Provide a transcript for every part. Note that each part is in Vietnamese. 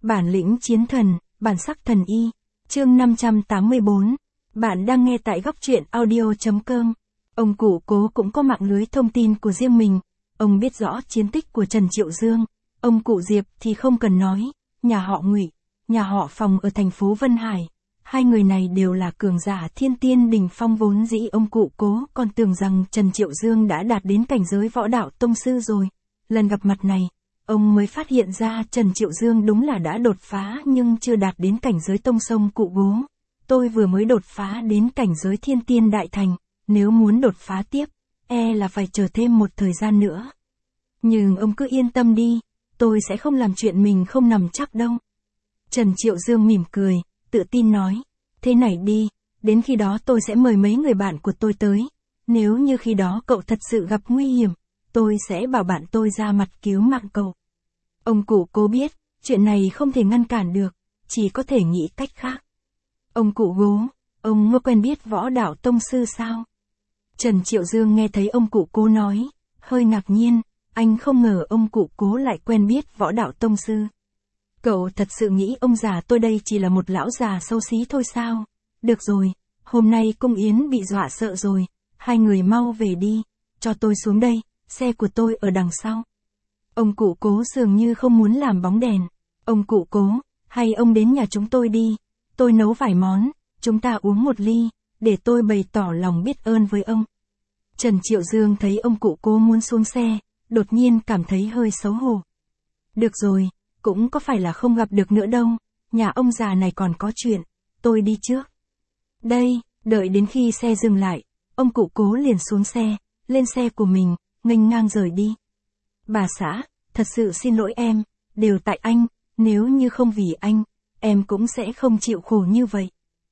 Bản lĩnh chiến thần, bản sắc thần y. Chương 584. Bạn đang nghe tại góc truyện audio.com. Ông cụ Cố cũng có mạng lưới thông tin của riêng mình. Ông biết rõ chiến tích của Trần Triệu Dương. Ông cụ Diệp thì không cần nói. Nhà họ Ngụy, nhà họ Phòng ở thành phố Vân Hải. Hai người này đều là cường giả thiên tiên đỉnh phong, vốn dĩ ông cụ Cố còn tưởng rằng Trần Triệu Dương đã đạt đến cảnh giới võ đạo tông sư rồi. Lần gặp mặt này, ông mới phát hiện ra Trần Triệu Dương đúng là đã đột phá nhưng chưa đạt đến cảnh giới tông sông cụ Cố. Tôi vừa mới đột phá đến cảnh giới thiên tiên đại thành, nếu muốn đột phá tiếp, là phải chờ thêm một thời gian nữa. Nhưng ông cứ yên tâm đi, tôi sẽ không làm chuyện mình không nắm chắc đâu. Trần Triệu Dương mỉm cười, tự tin nói, thế này đi, đến khi đó tôi sẽ mời mấy người bạn của tôi tới. Nếu như khi đó cậu thật sự gặp nguy hiểm, tôi sẽ bảo bạn tôi ra mặt cứu mạng cậu. Ông cụ Cố biết, chuyện này không thể ngăn cản được, chỉ có thể nghĩ cách khác. Ông cụ Cố, ông có quen biết võ đạo tông sư sao? Trần Triệu Dương nghe thấy ông cụ Cố nói, hơi ngạc nhiên, anh không ngờ ông cụ Cố lại quen biết võ đạo tông sư. Cậu thật sự nghĩ ông già tôi đây chỉ là một lão già xấu xí thôi sao? Được rồi, hôm nay Cung Yến bị dọa sợ rồi, hai người mau về đi, cho tôi xuống đây, xe của tôi ở đằng sau. Ông cụ Cố dường như không muốn làm bóng đèn. Ông cụ Cố, hay ông đến nhà chúng tôi đi, tôi nấu vài món, chúng ta uống một ly, để tôi bày tỏ lòng biết ơn với ông. Trần Triệu Dương thấy ông cụ Cố muốn xuống xe, đột nhiên cảm thấy hơi xấu hổ. Được rồi, cũng có phải là không gặp được nữa đâu, nhà ông già này còn có chuyện, tôi đi trước. Đây, đợi đến khi xe dừng lại, ông cụ Cố liền xuống xe, lên xe của mình, nghênh ngang rời đi. Bà xã, thật sự xin lỗi em, đều tại anh, nếu như không vì anh, em cũng sẽ không chịu khổ như vậy.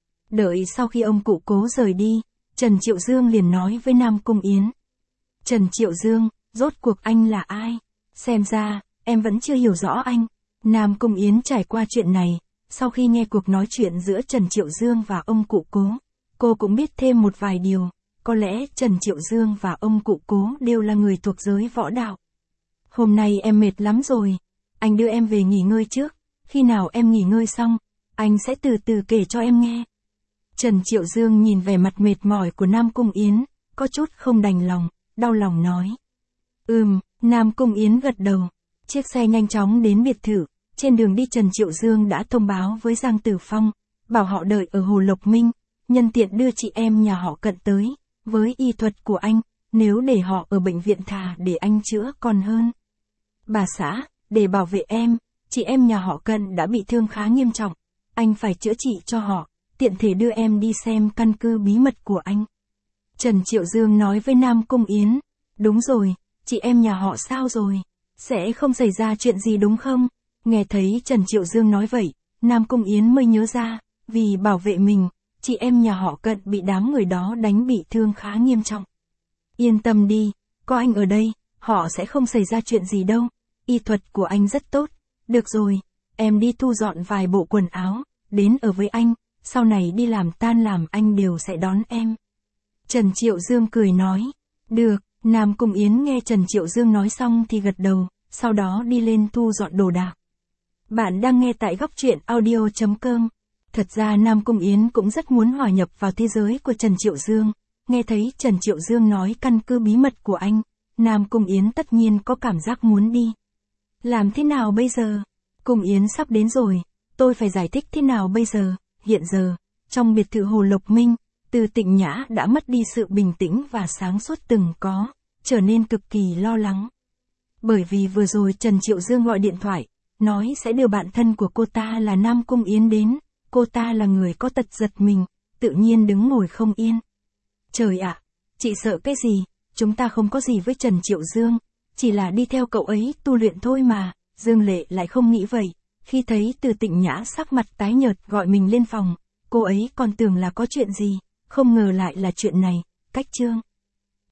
Đợi sau khi ông cụ Cố rời đi, Trần Triệu Dương liền nói với Nam Cung Yến. Trần Triệu Dương, rốt cuộc anh là ai? Xem ra, em vẫn chưa hiểu rõ anh. Nam Cung Yến trải qua chuyện này, sau khi nghe cuộc nói chuyện giữa Trần Triệu Dương và ông cụ Cố, cô cũng biết thêm một vài điều, có lẽ Trần Triệu Dương và ông cụ Cố đều là người thuộc giới võ đạo. Hôm nay em mệt lắm rồi, anh đưa em về nghỉ ngơi trước, khi nào em nghỉ ngơi xong, anh sẽ từ từ kể cho em nghe. Trần Triệu Dương nhìn vẻ mặt mệt mỏi của Nam Cung Yến, có chút không đành lòng, đau lòng nói. Nam Cung Yến gật đầu. Chiếc xe nhanh chóng đến biệt thự, trên đường đi Trần Triệu Dương đã thông báo với Giang Tử Phong, bảo họ đợi ở Hồ Lộc Minh, nhân tiện đưa chị em nhà họ Cận tới, với y thuật của anh, nếu để họ ở bệnh viện thà để anh chữa còn hơn. Bà xã, để bảo vệ em, chị em nhà họ Cận đã bị thương khá nghiêm trọng, anh phải chữa trị cho họ, tiện thể đưa em đi xem căn cứ bí mật của anh. Trần Triệu Dương nói với Nam Cung Yến, đúng rồi, chị em nhà họ sao rồi? Sẽ không xảy ra chuyện gì đúng không? Nghe thấy Trần Triệu Dương nói vậy, Nam Cung Yến mới nhớ ra, vì bảo vệ mình, chị em nhà họ Cận bị đám người đó đánh bị thương khá nghiêm trọng. Yên tâm đi, có anh ở đây, họ sẽ không xảy ra chuyện gì đâu, y thuật của anh rất tốt. Được rồi, em đi thu dọn vài bộ quần áo, đến ở với anh, sau này đi làm tan làm anh đều sẽ đón em. Trần Triệu Dương cười nói, được. Nam Cung Yến nghe Trần Triệu Dương nói xong thì gật đầu, sau đó đi lên thu dọn đồ đạc. Bạn đang nghe tại góc truyện audio.com. Thật ra Nam Cung Yến cũng rất muốn hòa nhập vào thế giới của Trần Triệu Dương. Nghe thấy Trần Triệu Dương nói căn cứ bí mật của anh, Nam Cung Yến tất nhiên có cảm giác muốn đi. Làm thế nào bây giờ? Cung Yến sắp đến rồi, tôi phải giải thích thế nào bây giờ? Hiện giờ, trong biệt thự Hồ Lộc Minh, Từ Tịnh Nhã đã mất đi sự bình tĩnh và sáng suốt từng có, trở nên cực kỳ lo lắng. Bởi vì vừa rồi Trần Triệu Dương gọi điện thoại, nói sẽ đưa bạn thân của cô ta là Nam Cung Yến đến, cô ta là người có tật giật mình, tự nhiên đứng ngồi không yên. Trời ạ, chị sợ cái gì, chúng ta không có gì với Trần Triệu Dương, chỉ là đi theo cậu ấy tu luyện thôi mà. Dương Lệ lại không nghĩ vậy, khi thấy Từ Tịnh Nhã sắc mặt tái nhợt gọi mình lên phòng, cô ấy còn tưởng là có chuyện gì, không ngờ lại là chuyện này. Cách chương